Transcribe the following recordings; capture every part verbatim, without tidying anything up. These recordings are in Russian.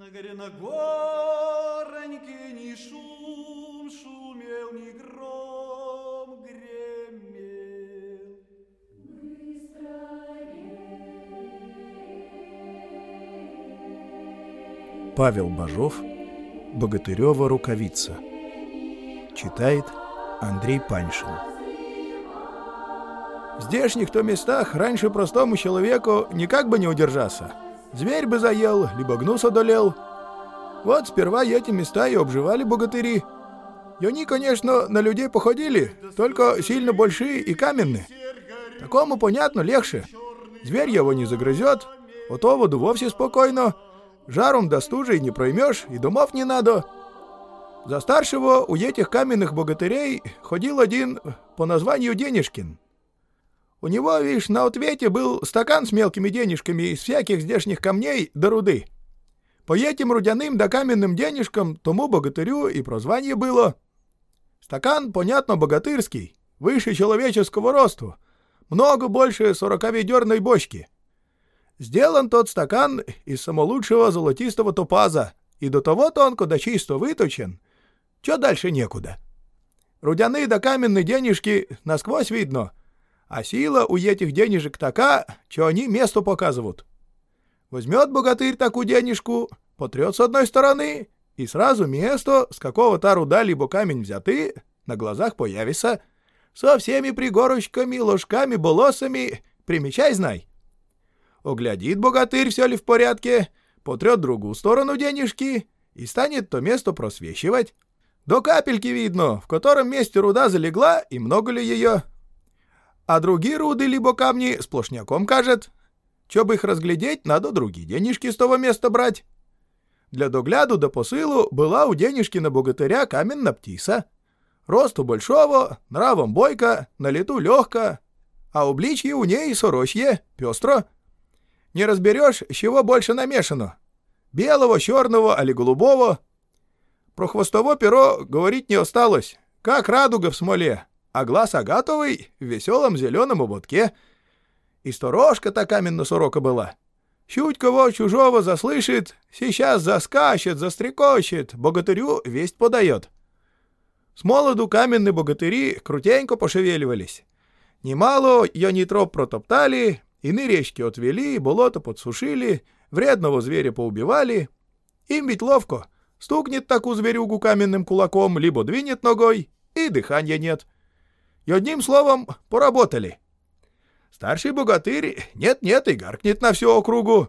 На горе на гороньке ни шум шумел, ни гром гремел. Павел Бажов, «Богатырева рукавица». Читает Андрей Паншин. В здешних-то местах раньше простому человеку никак бы не удержаться. Зверь бы заел, либо гнус одолел. Вот сперва эти места и обживали богатыри. И они, конечно, на людей походили, только сильно большие и каменные. Такому, понятно, легче. Зверь его не загрызет, от оводу вовсе спокойно. Жаром да стужей не проймешь, и домов не надо. За старшего у этих каменных богатырей ходил один по названию Денежкин. У него, видишь, на ответе был стакан с мелкими денежками из всяких здешних камней до руды. По этим рудяным да каменным денежкам тому богатырю и прозвание было. Стакан, понятно, богатырский, выше человеческого росту, много больше сороковедерной бочки. Сделан тот стакан из самолучшего золотистого топаза, и до того тонко да чисто выточен, чё дальше некуда. Рудяные да каменные денежки насквозь видно, а сила у этих денежек така, что они место показывают. Возьмет богатырь такую денежку, потрет с одной стороны, и сразу место, с какого-то руда либо камень взяты, на глазах появится, со всеми пригорочками, ложками, болосами, примечай, знай. Оглядит богатырь, все ли в порядке, потрет другую сторону денежки и станет то место просвечивать. До капельки видно, в котором месте руда залегла и много ли ее. А другие руды либо камни сплошняком кажет. Чтоб их разглядеть, надо другие денежки с того места брать. Для догляду да посылу была у денежки на богатыря каменна птиса. Росту большого, нравом бойко, на лету легко, а обличье у ней сорочье, пестро. Не разберешь, с чего больше намешано. Белого, черного али голубого. Про хвостово перо говорить не осталось, как радуга в смоле, а глаз агатовый в веселом зеленом ободке. И сторожка-то каменно-сорока была. Чуть кого чужого заслышит, сейчас заскачет, застрекочет, богатырю весть подает. С молоду каменные богатыри крутенько пошевеливались. Немало они троп протоптали, иные речки отвели, болото подсушили, вредного зверя поубивали. Им ведь ловко. Стукнет такую зверюгу каменным кулаком, либо двинет ногой, и дыхания нет. И одним словом поработали. Старший богатырь нет-нет и гаркнет на всю округу: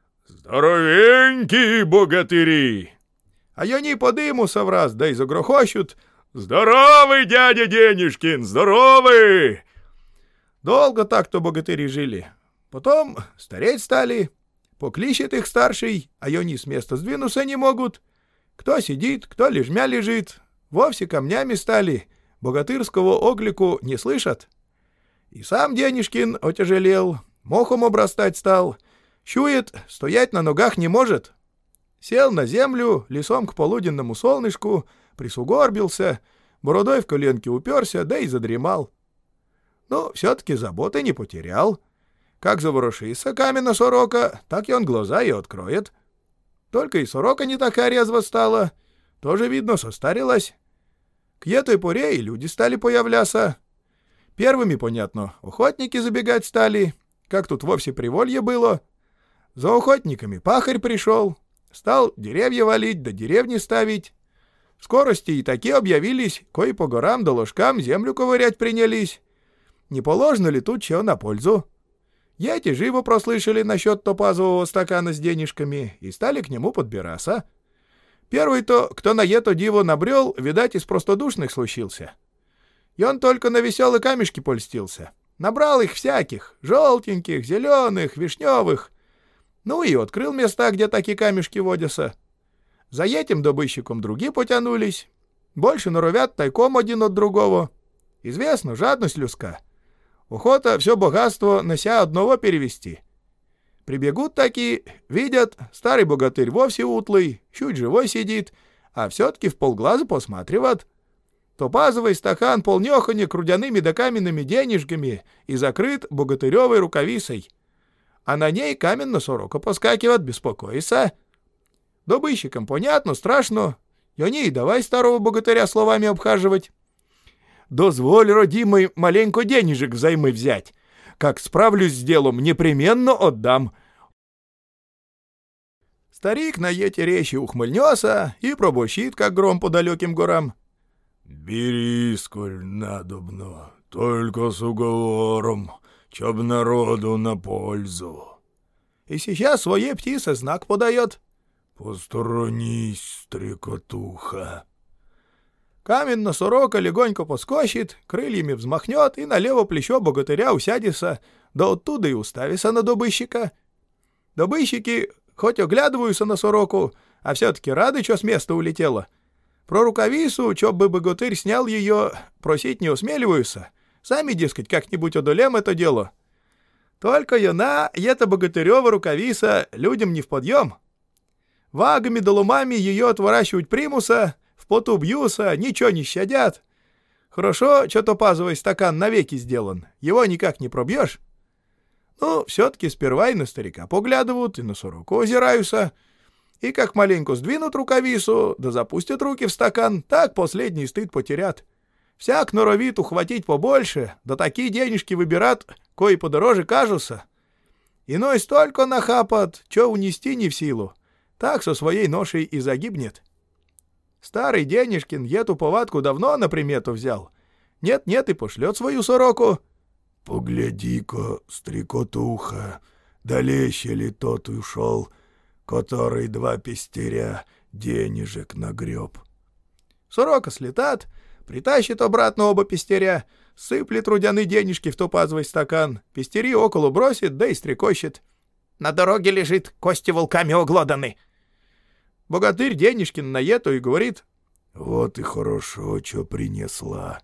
«Здоровенькие богатыри!» А они по дыму совраз, да и загрохочут: «Здоровый, дядя Денежкин, здоровый!» Долго так-то богатыри жили. Потом стареть стали. Покличет их старший, а они с места сдвинуться не могут. Кто сидит, кто лежмя лежит. Вовсе камнями стали. Богатырского оклику не слышат. И сам Денежкин отяжелел, мохом обрастать стал. Чует, стоять на ногах не может. Сел на землю, лицом к полуденному солнышку, присугорбился, бородой в коленке уперся, да и задремал. Но все-таки заботы не потерял. Как заворушится каменная сорока, так и он глаза и откроет. Только и сорока не такая резво стала, тоже, видно, состарилась. К этой поре и люди стали появляться. Первыми, понятно, охотники забегать стали, как тут вовсе приволье было. За охотниками пахарь пришел, стал деревья валить да деревни ставить. В скорости и такие объявились, кои по горам да ложкам землю ковырять принялись. Не положено ли тут чего на пользу? Эти живо прослышали насчет топазового стакана с денежками и стали к нему подбираться. Первый-то, кто на это диво набрел, видать, из простодушных случился. И он только на веселые камешки польстился. Набрал их всяких, желтеньких, зеленых, вишневых. Ну и открыл места, где такие камешки водятся. За этим добытчиком другие потянулись. Больше норовят тайком один от другого. Известно, жадность людска. Охота все богатство на ся одного перевести. Прибегут такие, видят, старый богатырь вовсе утлый, чуть живой сидит, а все-таки в полглаза посматривает. Топазовый стакан полнёхонек рудяными да каменными денежками и закрыт богатыревой рукавицей. А на ней каменно сорока поскакивает, беспокоится. Добыщикам понятно, страшно, и они и давай старого богатыря словами обхаживать. Дозволь, родимый, маленько денежек взаймы взять. Как справлюсь с делом, непременно отдам. Старик на эти речи ухмыльнется и пробощит, как гром по далеким горам. Бери, сколь надобно, только с уговором, чтоб народу на пользу. И сейчас своей птице знак подает. Посторонись, стрекотуха. Каменная сорока легонько поскочит, крыльями взмахнет и на лево плечо богатыря усядется, да оттуда и уставится на добыщика. Добыщики хоть оглядываются на сороку, а все-таки рады, что с места улетела. Про рукавицу, чё бы богатырь снял ее, просить не осмеливаются. Сами, дескать, как-нибудь одолем это дело. Только она, эта богатырева рукавица, людям не в подъем. Вагами да ломами ее отворачивать примуса, в поту бьются, ничего не щадят. Хорошо, что топазовый стакан навеки сделан, его никак не пробьешь. Ну, все-таки сперва и на старика поглядывают, и на сороку озираются. И как маленько сдвинут рукавицу, да запустят руки в стакан, так последний стыд потерят. Всяк норовит ухватить побольше, да такие денежки выбират, кои подороже кажутся. Иной столько нахапат, чё унести не в силу, так со своей ношей и загибнет. Старый Денежкин эту повадку давно на примету взял. Нет-нет и пошлет свою сороку. Погляди-ка, стрекотуха, далеще ли тот ушел, который два пестеря денежек нагреб. Сорока слетат, притащит обратно оба пестеря, сыплет рудяны денежки в топазовый стакан, пестери около бросит, да и стрекочет. На дороге лежит, кости волками оглоданы. Богатырь Денежкин на это и говорит: вот и хорошо, что принесла.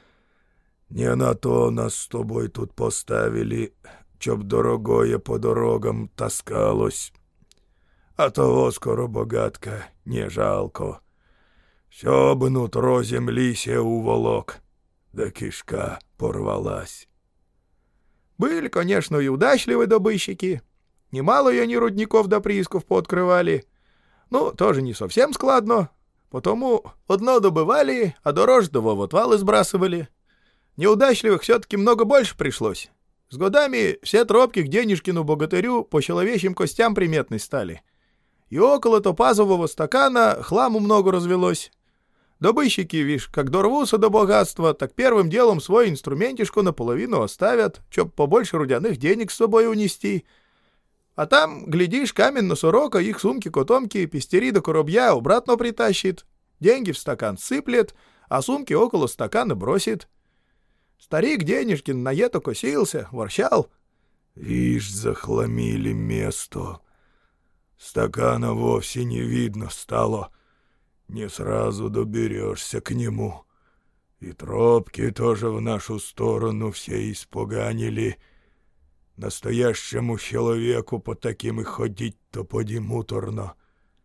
Не на то нас с тобой тут поставили, чтоб дорогое по дорогам таскалось. А того скоро, богатка, не жалко. Все бы нутро земли се уволок, да кишка порвалась. Были, конечно, и удачливые добыщики. Немало и они рудников да приисков пооткрывали. Ну, тоже не совсем складно. Потому одно добывали, а дорожного в отвалы сбрасывали. Неудачливых все-таки много больше пришлось. С годами все тропки к Денежкину богатырю по человечьим костям приметны стали. И около топазового стакана хламу много развелось. Добыщики, вишь, как дорвутся до богатства, так первым делом свой инструментишку наполовину оставят, чтоб побольше рудяных денег с собой унести. А там, глядишь, каменная сорока их сумки-котомки, пестери до коробья обратно притащит, деньги в стакан сыплет, а сумки около стакана бросит. Старик Денежкин на это косился, ворчал. Вишь, захламили место. Стакана вовсе не видно стало. Не сразу доберешься к нему. И тропки тоже в нашу сторону все испоганили. Настоящему человеку по таким и ходить-то поди муторно.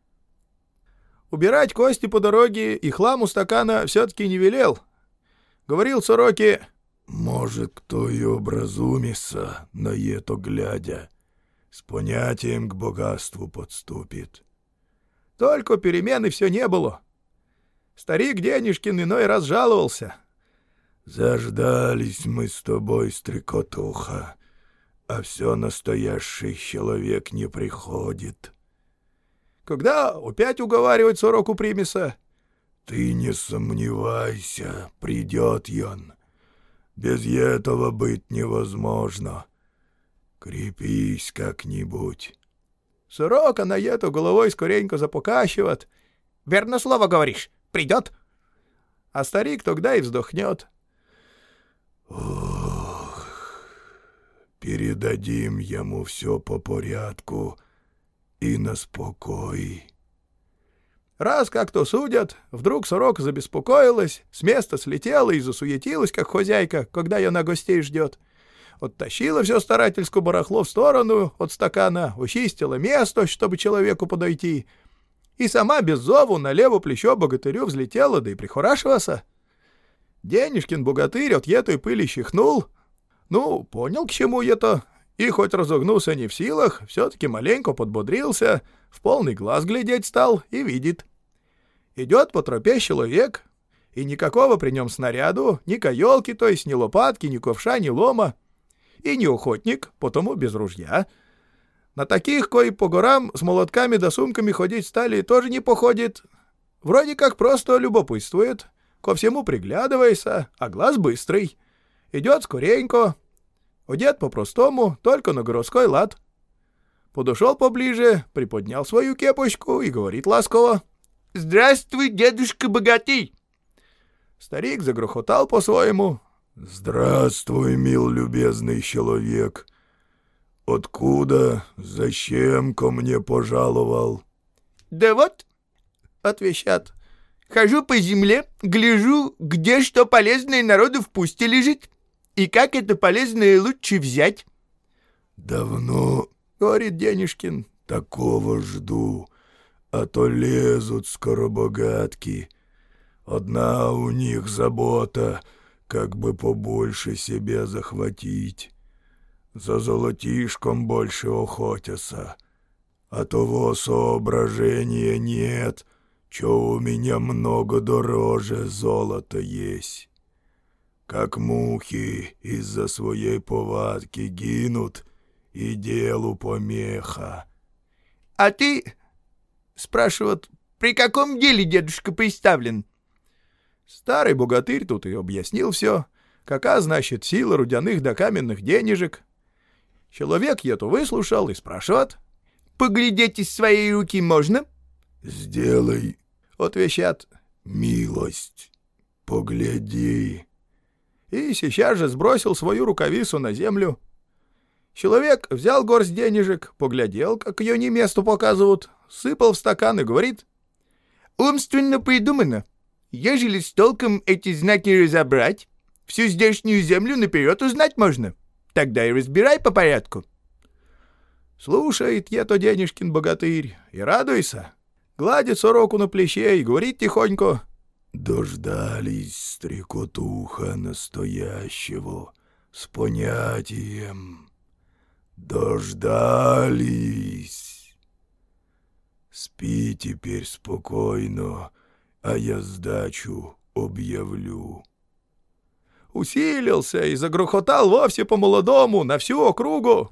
Убирать кости по дороге и хлам у стакана все-таки не велел. Говорил сороке: может, кто и образумится, на это глядя, с понятием к богатству подступит. Только перемены все не было. Старик Денежкин иной раз жаловался. Заждались мы с тобой, стрекотуха, а все настоящий человек не приходит. Когда опять уговаривать сороку примеса? Ты не сомневайся, придет он. Без этого быть невозможно. Крепись как-нибудь. Сорока на это головой скоренько запокащивает. Верно слово говоришь, придет. А старик тогда и вздохнет. Ох, передадим ему все по порядку и на спокой. Раз как-то судят, вдруг сорока забеспокоилась, с места слетела и засуетилась, как хозяйка, когда ее на гостей ждет. Оттащила все старательское барахло в сторону от стакана, очистила место, чтобы человеку подойти, и сама без зову на лево плечо богатырю взлетела, да и прихорашивался. Денежкин богатырь от этой пыли чихнул. Ну, понял, к чему это, и хоть разогнулся не в силах, все-таки маленько подбодрился, в полный глаз глядеть стал и видит. Идет по тропе человек, и никакого при нем снаряду, ни каелки, то есть ни лопатки, ни ковша, ни лома, и не охотник, потому без ружья. На таких, кои по горам с молотками да сумками ходить стали, тоже не походит. Вроде как просто любопытствует, ко всему приглядывайся, а глаз быстрый. Идет скоренько, одет по-простому, только на городской лад. Подошел поближе, приподнял свою кепочку и говорит ласково: «Здравствуй, дедушка богатый!» Старик загрохотал по-своему: «Здравствуй, мил любезный человек! Откуда, зачем ко мне пожаловал?» «Да вот», — отвечат, — «хожу по земле, гляжу, где что полезное народу в пусте лежит, и как это полезное лучше взять». «Давно, — говорит Денежкин, — такого жду, а то лезут скоробогатки. Одна у них забота, как бы побольше себе захватить. За золотишком больше охотятся, а того соображения нет, чё у меня много дороже золота есть. Как мухи из-за своей повадки гинут, и делу помеха». «А ты, — спрашивают, — при каком деле дедушка представлен?» Старый богатырь тут и объяснил все, какая, значит, сила рудяных да каменных денежек. Человек это выслушал и спрашивает: «Поглядеть из своей руки можно?» «Сделай, — отвечат, — милость, погляди». И сейчас же сбросил свою рукавицу на землю. Человек взял горсть денежек, поглядел, как ее не месту показывают, сыпал в стакан и говорит: «Умственно придумано. Ежели с толком эти знаки разобрать, всю здешнюю землю наперед узнать можно. Тогда и разбирай по порядку». Слушает ето Денежкин богатырь и радуйся. Гладит сороку на плече и говорит тихонько: «Дождались стрекотуха настоящего с понятием. Дождались. Спи теперь спокойно, а я сдачу объявлю». Усилился и загрохотал вовсе по-молодому на всю округу: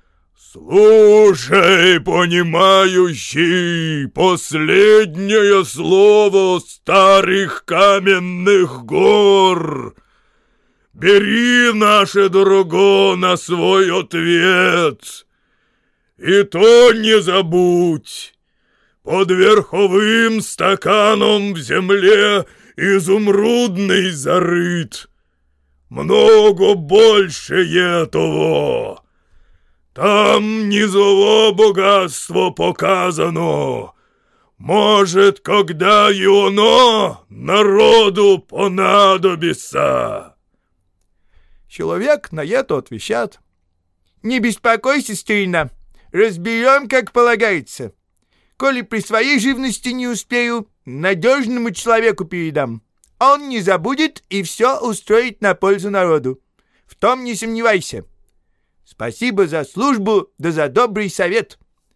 «Слушай, понимающий, последнее слово старых каменных гор. Бери наше дорого на свой ответ. И то не забудь, под верховым стаканом в земле изумрудный зарыт. Много больше этого. Там низово богатство показано. Может, когда и оно народу понадобится». Человек на это отвечает: «Не беспокойся, старина, разберем, как полагается. Коли при своей живности не успею, надежному человеку передам. Он не забудет и все устроит на пользу народу. В том не сомневайся. Спасибо за службу да за добрый совет».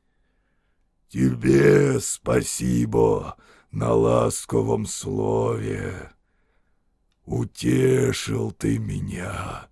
«Тебе спасибо на ласковом слове. Утешил ты меня,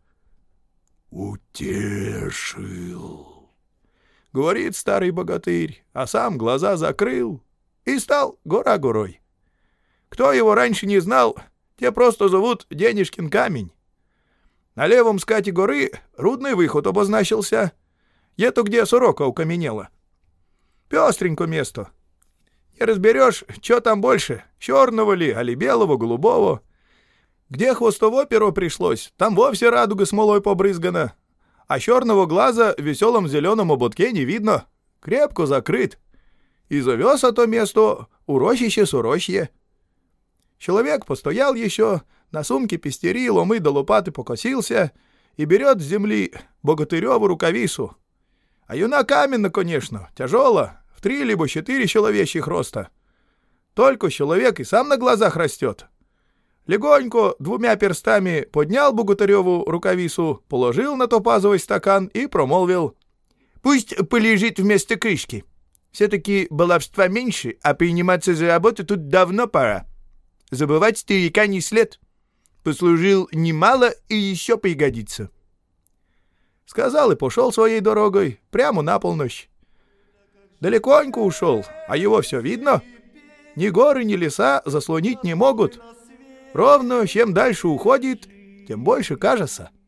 утешил», — говорит старый богатырь, а сам глаза закрыл и стал гора горой. Кто его раньше не знал, те просто зовут Денежкин камень. На левом скате горы рудный выход обозначился. Это где сорока укаменела. Пестренько место. Не разберешь, что там больше, черного ли, али белого, голубого. Где хвостовое перо пришлось, там вовсе радуга смолой побрызгана, а черного глаза в веселом зеленом ободке не видно, крепко закрыт. И зовёс то место урочище-сурочье. Человек постоял еще, на сумке пестери, ломы да лопаты покосился и берет с земли богатыреву рукавицу. А юна каменна, конечно, тяжела, в три либо четыре человечьих роста. Только человек и сам на глазах растет. Легонько двумя перстами поднял богатыреву рукавицу, положил на топазовый стакан и промолвил: «Пусть полежит вместо крышки. Все-таки баловства меньше, а приниматься за работу тут давно пора. Забывать старика не след. Послужил немало и еще пригодится. Сказал и пошел своей дорогой, прямо на полночь. Далеконько ушел, а его все видно. Ни горы, ни леса заслонить не могут. Ровно, чем дальше уходит, тем больше кажется.